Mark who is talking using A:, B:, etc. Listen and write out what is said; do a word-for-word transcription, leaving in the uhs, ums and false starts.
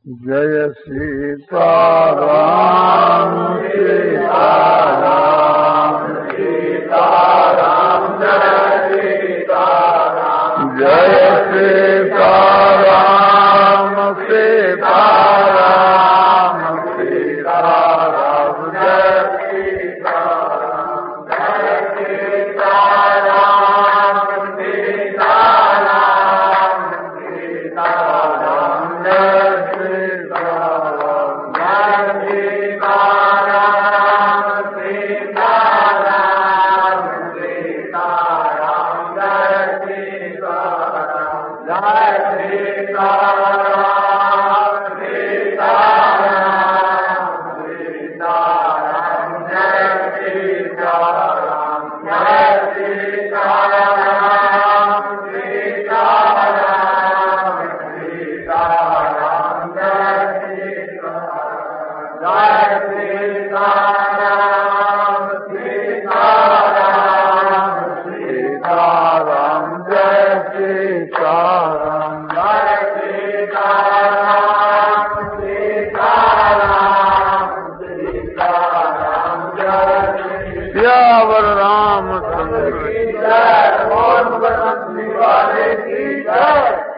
A: जय सीताराम सीताराम सीताराम जय सीताराम जय सीताराम सीताराम सीताराम जय सीताराम जय सीताराम सीताराम सीताराम जय रामचंद्र की जय।